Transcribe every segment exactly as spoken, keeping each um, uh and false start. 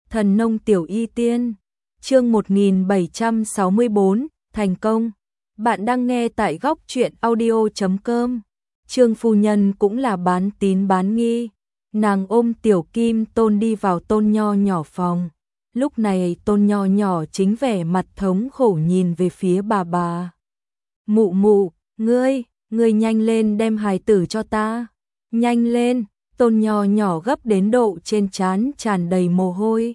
Thần nông tiểu y tiên, chương một nghìn bảy trăm sáu mươi tư, thành công. Bạn đang nghe tại góc truyện audio chấm com. Trương phu nhân cũng là bán tín bán nghi. Nàng ôm tiểu kim tôn đi vào Tôn Nho nhỏ phòng. Lúc này Tôn Nho nhỏ chính vẻ mặt thống khổ nhìn về phía bà bà. Mụ mụ, ngươi, ngươi nhanh lên đem hài tử cho ta. Nhanh lên, Tôn Nho nhỏ gấp đến độ trên trán tràn đầy mồ hôi.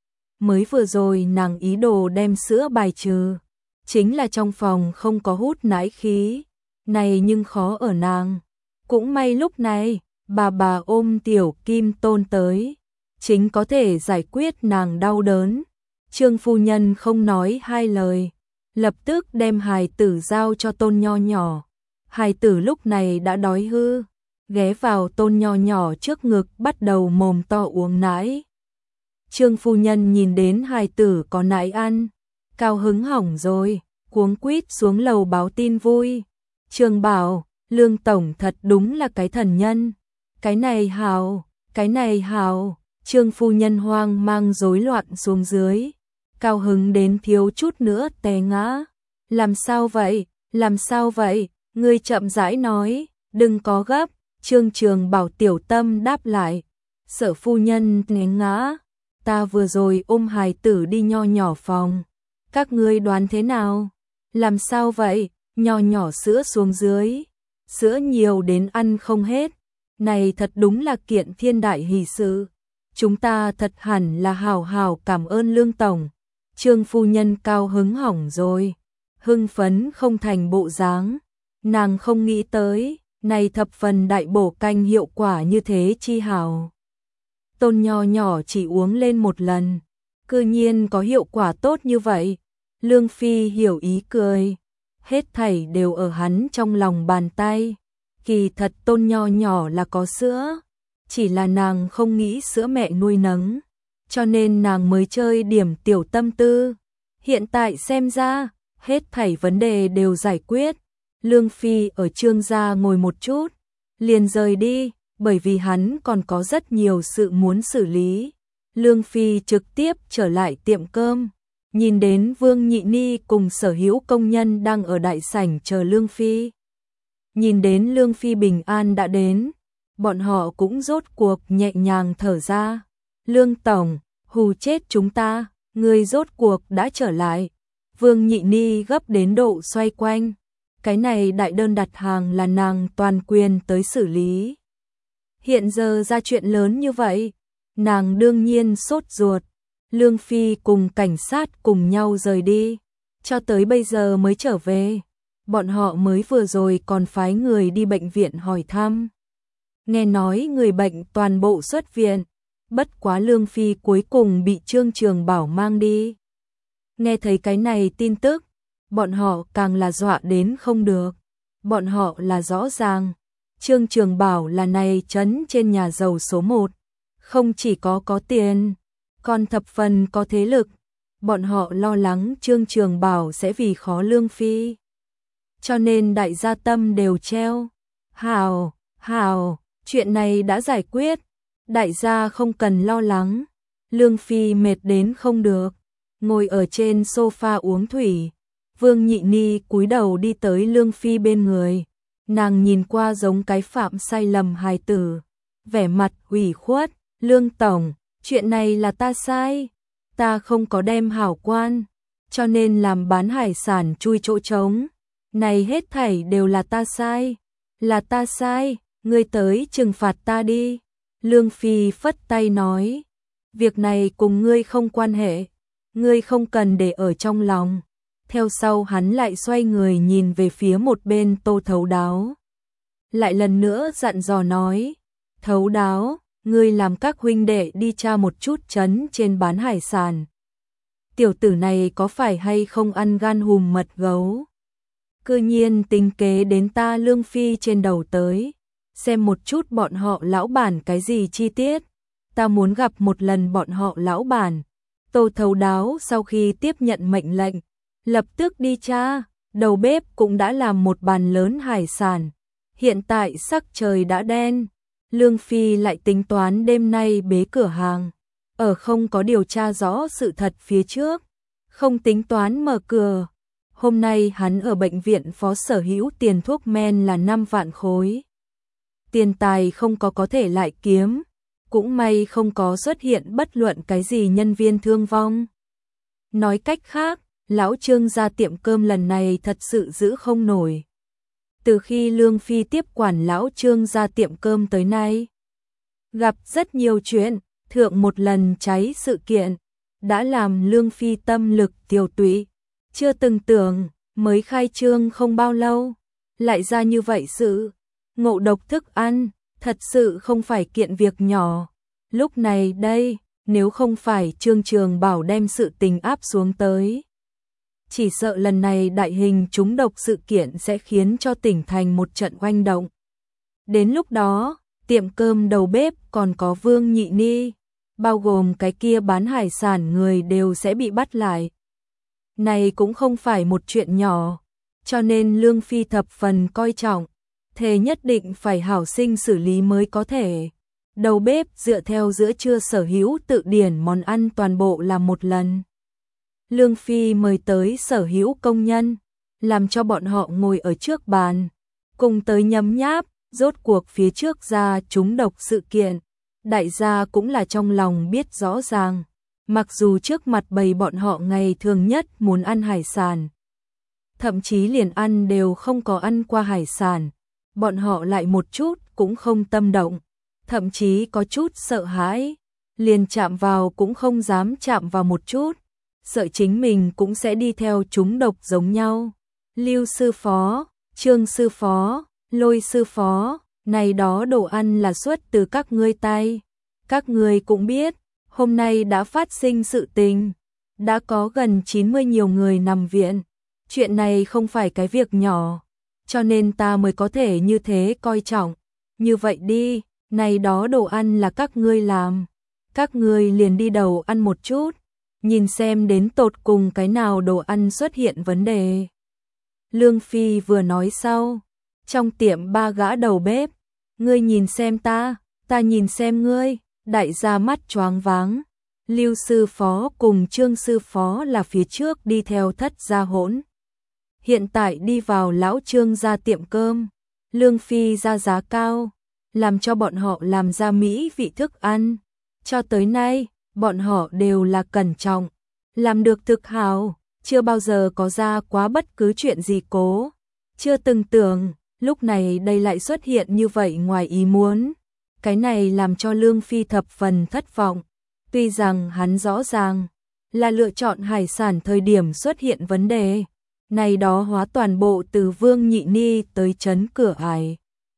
Mới vừa rồi nàng ý đồ đem sữa bài trừ, chính là trong phòng không có hút nãi khí, này nhưng khó ở nàng. Cũng may lúc này, bà bà ôm tiểu kim tôn tới, chính có thể giải quyết nàng đau đớn. Trương phu nhân không nói hai lời, lập tức đem hài tử giao cho Tôn Nho nhỏ. Hài tử lúc này đã đói hư, ghé vào Tôn Nho nhỏ trước ngực bắt đầu mồm to uống nãi. Trương phu nhân nhìn đến hài tử có nãi ăn, cao hứng hỏng rồi, cuống quýt xuống lầu báo tin vui. Trương bảo, Lương tổng thật đúng là cái thần nhân. Cái này hào, cái này hào. Trương phu nhân hoang mang rối loạn xuống dưới, cao hứng đến thiếu chút nữa té ngã. Làm sao vậy, làm sao vậy, ngươi chậm rãi nói, đừng có gấp. Trương Trường bảo tiểu tâm đáp lại, sợ phu nhân té ngã. Ta vừa rồi ôm hài tử đi Nho nhỏ phòng. Các ngươi đoán thế nào? Làm sao vậy? Nho nhỏ sữa xuống dưới. Sữa nhiều đến ăn không hết. Này thật đúng là kiện thiên đại hỷ sự. Chúng ta thật hẳn là hào hào cảm ơn Lương tổng. Trương phu nhân cao hứng hỏng rồi. Hưng phấn không thành bộ dáng. Nàng không nghĩ tới, này thập phần đại bổ canh hiệu quả như thế chi hào. Tôn Nho nhỏ chỉ uống lên một lần, cư nhiên có hiệu quả tốt như vậy. Lương Phi hiểu ý cười, hết thảy đều ở hắn trong lòng bàn tay. Kỳ thật Tôn Nho nhỏ là có sữa, chỉ là nàng không nghĩ sữa mẹ nuôi nấng, cho nên nàng mới chơi điểm tiểu tâm tư. Hiện tại xem ra, hết thảy vấn đề đều giải quyết. Lương Phi ở Trương gia ngồi một chút, liền rời đi. Bởi vì hắn còn có rất nhiều sự muốn xử lý. Lương Phi trực tiếp trở lại tiệm cơm, nhìn đến Vương Nhị Ni cùng sở hữu công nhân đang ở đại sảnh chờ Lương Phi. Nhìn đến Lương Phi bình an đã đến, bọn họ cũng rốt cuộc nhẹ nhàng thở ra. Lương tổng, hù chết chúng ta, người rốt cuộc đã trở lại. Vương Nhị Ni gấp đến độ xoay quanh, cái này đại đơn đặt hàng là nàng toàn quyền tới xử lý. Hiện giờ ra chuyện lớn như vậy, nàng đương nhiên sốt ruột. Lương Phi cùng cảnh sát cùng nhau rời đi, cho tới bây giờ mới trở về. Bọn họ mới vừa rồi còn phái người đi bệnh viện hỏi thăm. Nghe nói người bệnh toàn bộ xuất viện, bất quá Lương Phi cuối cùng bị Trương Trường Bảo mang đi. Nghe thấy cái này tin tức, bọn họ càng là dọa đến không được. Bọn họ là rõ ràng. Trương Trường Bảo là này trấn trên nhà giàu số một, không chỉ có có tiền, còn thập phần có thế lực. Bọn họ lo lắng Trương Trường Bảo sẽ vì khó Lương Phi, cho nên đại gia tâm đều treo. Hào, hào, chuyện này đã giải quyết, đại gia không cần lo lắng. Lương Phi mệt đến không được, ngồi ở trên sofa uống thủy. Vương Nhị Ni cúi đầu đi tới Lương Phi bên người. Nàng nhìn qua giống cái phạm sai lầm hài tử, vẻ mặt ủy khuất. Lương tổng, chuyện này là ta sai, ta không có đem hảo quan, cho nên làm bán hải sản chui chỗ trống. Này hết thảy đều là ta sai, là ta sai, ngươi tới trừng phạt ta đi. Lương Phi phất tay nói, việc này cùng ngươi không quan hệ, ngươi không cần để ở trong lòng. Theo sau hắn lại xoay người nhìn về phía một bên Tô Thấu Đáo. Lại lần nữa dặn dò nói, Thấu Đáo, ngươi làm các huynh đệ đi tra một chút trấn trên bán hải sản. Tiểu tử này có phải hay không ăn gan hùm mật gấu? Cư nhiên tính kế đến ta Lương Phi trên đầu tới. Xem một chút bọn họ lão bản cái gì chi tiết. Ta muốn gặp một lần bọn họ lão bản. Tô Thấu Đáo sau khi tiếp nhận mệnh lệnh, lập tức đi tra, đầu bếp cũng đã làm một bàn lớn hải sản. Hiện tại sắc trời đã đen, Lương Phi lại tính toán đêm nay bế cửa hàng. ở không có điều tra rõ sự thật phía trước, không tính toán mở cửa. Hôm nay hắn ở bệnh viện phó sở hữu tiền thuốc men là năm vạn khối. Tiền tài không có có thể lại kiếm, cũng may không có xuất hiện bất luận cái gì nhân viên thương vong. Nói cách khác, lão Trương ra tiệm cơm lần này thật sự giữ không nổi. Từ khi Lương Phi tiếp quản lão Trương ra tiệm cơm tới nay, gặp rất nhiều chuyện, thượng một lần cháy sự kiện, đã làm Lương Phi tâm lực tiêu tụy, chưa từng tưởng, mới khai trương không bao lâu, lại ra như vậy sự, ngộ độc thức ăn, thật sự không phải kiện việc nhỏ. Lúc này đây, nếu không phải Trương Trường Bảo đem sự tình áp xuống tới, chỉ sợ lần này đại hình trúng độc sự kiện sẽ khiến cho tỉnh thành một trận oanh động. Đến lúc đó, tiệm cơm đầu bếp còn có Vương Nhị Ni, bao gồm cái kia bán hải sản người đều sẽ bị bắt lại. Này cũng không phải một chuyện nhỏ, cho nên Lương Phi thập phần coi trọng, thề nhất định phải hảo sinh xử lý mới có thể. Đầu bếp dựa theo giữa trưa sở hữu tự điển món ăn toàn bộ làm một lần. Lương Phi mời tới sở hữu công nhân, làm cho bọn họ ngồi ở trước bàn, cùng tới nhấm nháp, rốt cuộc phía trước ra trúng độc sự kiện. Đại gia cũng là trong lòng biết rõ ràng, mặc dù trước mặt bầy bọn họ ngày thường nhất muốn ăn hải sản, thậm chí liền ăn đều không có ăn qua hải sản, bọn họ lại một chút cũng không tâm động, thậm chí có chút sợ hãi, liền chạm vào cũng không dám chạm vào một chút, sợ chính mình cũng sẽ đi theo trúng độc giống nhau. Lưu sư phó, Trương sư phó, Lôi sư phó, này đó đồ ăn là xuất từ các ngươi tay. Các ngươi cũng biết, hôm nay đã phát sinh sự tình, đã có gần chín mươi nhiều người nằm viện. Chuyện này không phải cái việc nhỏ, cho nên ta mới có thể như thế coi trọng. Như vậy đi, này đó đồ ăn là các ngươi làm, các ngươi liền đi đầu ăn một chút, nhìn xem đến tột cùng cái nào đồ ăn xuất hiện vấn đề. Lương Phi vừa nói sau, trong tiệm ba gã đầu bếp, ngươi nhìn xem ta, ta nhìn xem ngươi, đại gia mắt choáng váng. Lưu sư phó cùng Trương sư phó là phía trước đi theo thất gia hỗn, hiện tại đi vào lão Trương ra tiệm cơm. Lương Phi ra giá cao, làm cho bọn họ làm ra mỹ vị thức ăn. Cho tới nay, bọn họ đều là cẩn trọng, làm được thực hảo, chưa bao giờ có ra quá bất cứ chuyện gì cố. Chưa từng tưởng, lúc này đây lại xuất hiện như vậy ngoài ý muốn. Cái này làm cho Lương Phi thập phần thất vọng. Tuy rằng hắn rõ ràng là lựa chọn hải sản thời điểm xuất hiện vấn đề, này đó hóa toàn bộ từ Vương Nhị Ni tới trấn cửa ải.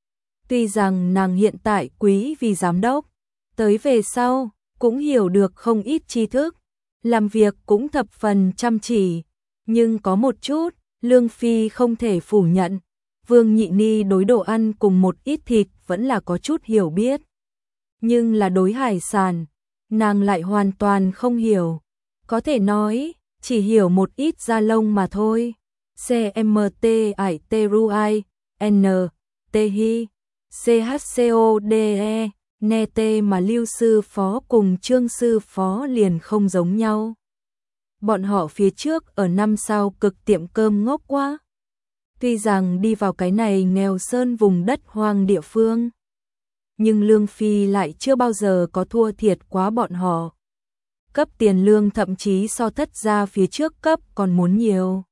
Tuy rằng nàng hiện tại quý vì giám đốc, tới về sau cũng hiểu được không ít tri thức, làm việc cũng thập phần chăm chỉ, nhưng có một chút, Lương Phi không thể phủ nhận, Vương Nhị Ni đối đồ ăn cùng một ít thịt vẫn là có chút hiểu biết. Nhưng là đối hải sản, nàng lại hoàn toàn không hiểu. Có thể nói, chỉ hiểu một ít da lông mà thôi. C M T I T R U I N T Hi C H C O D E Nè tê mà Lưu sư phó cùng Trương sư phó liền không giống nhau. Bọn họ phía trước ở năm sao cực tiệm cơm ngốc quá. Tuy rằng đi vào cái này nghèo sơn vùng đất hoang địa phương, nhưng Lương Phi lại chưa bao giờ có thua thiệt quá bọn họ. Cấp tiền lương thậm chí so thất gia phía trước cấp còn muốn nhiều.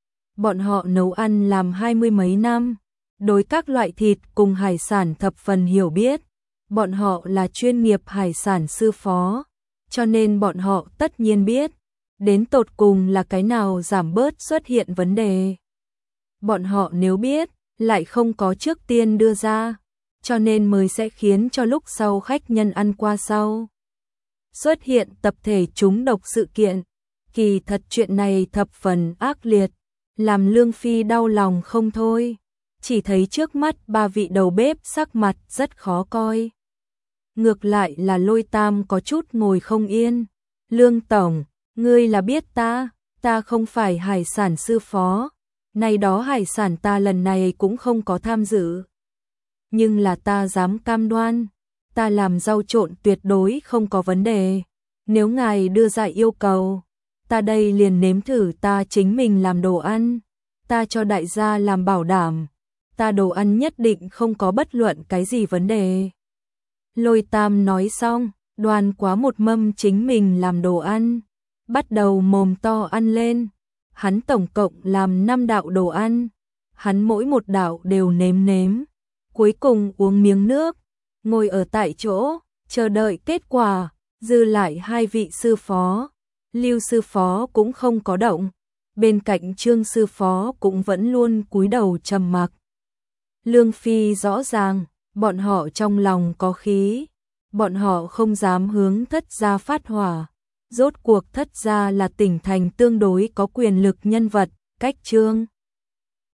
Bọn họ nấu ăn làm hai mươi mấy năm, đối các loại thịt cùng hải sản thập phần hiểu biết. Bọn họ là chuyên nghiệp hải sản sư phó, cho nên bọn họ tất nhiên biết, đến tột cùng là cái nào giảm bớt xuất hiện vấn đề. Bọn họ nếu biết, lại không có trước tiên đưa ra, cho nên mới sẽ khiến cho lúc sau khách nhân ăn qua sau xuất hiện tập thể trúng độc sự kiện. Kỳ thật chuyện này thập phần ác liệt, làm Lương Phi đau lòng không thôi. Chỉ thấy trước mắt ba vị đầu bếp sắc mặt rất khó coi. Ngược lại là Lôi Tam có chút ngồi không yên. Lương tổng, ngươi là biết ta, ta không phải hải sản sư phó. Này đó hải sản ta lần này cũng không có tham dự. Nhưng là ta dám cam đoan, ta làm rau trộn tuyệt đối không có vấn đề. Nếu ngài đưa ra yêu cầu, ta đây liền nếm thử ta chính mình làm đồ ăn, ta cho đại gia làm bảo đảm, ta đồ ăn nhất định không có bất luận cái gì vấn đề. Lôi Tam nói xong, đoan quá một mâm chính mình làm đồ ăn, bắt đầu mồm to ăn lên. Hắn tổng cộng làm năm đạo đồ ăn, hắn mỗi một đạo đều nếm nếm, cuối cùng uống miếng nước, ngồi ở tại chỗ, chờ đợi kết quả, dư lại hai vị sư phó. Lưu sư phó cũng không có động, bên cạnh Trương sư phó cũng vẫn luôn cúi đầu trầm mặc. Lương Phi rõ ràng, bọn họ trong lòng có khí, bọn họ không dám hướng Thất gia phát hỏa. Rốt cuộc Thất gia là tỉnh thành tương đối có quyền lực nhân vật, cách Trương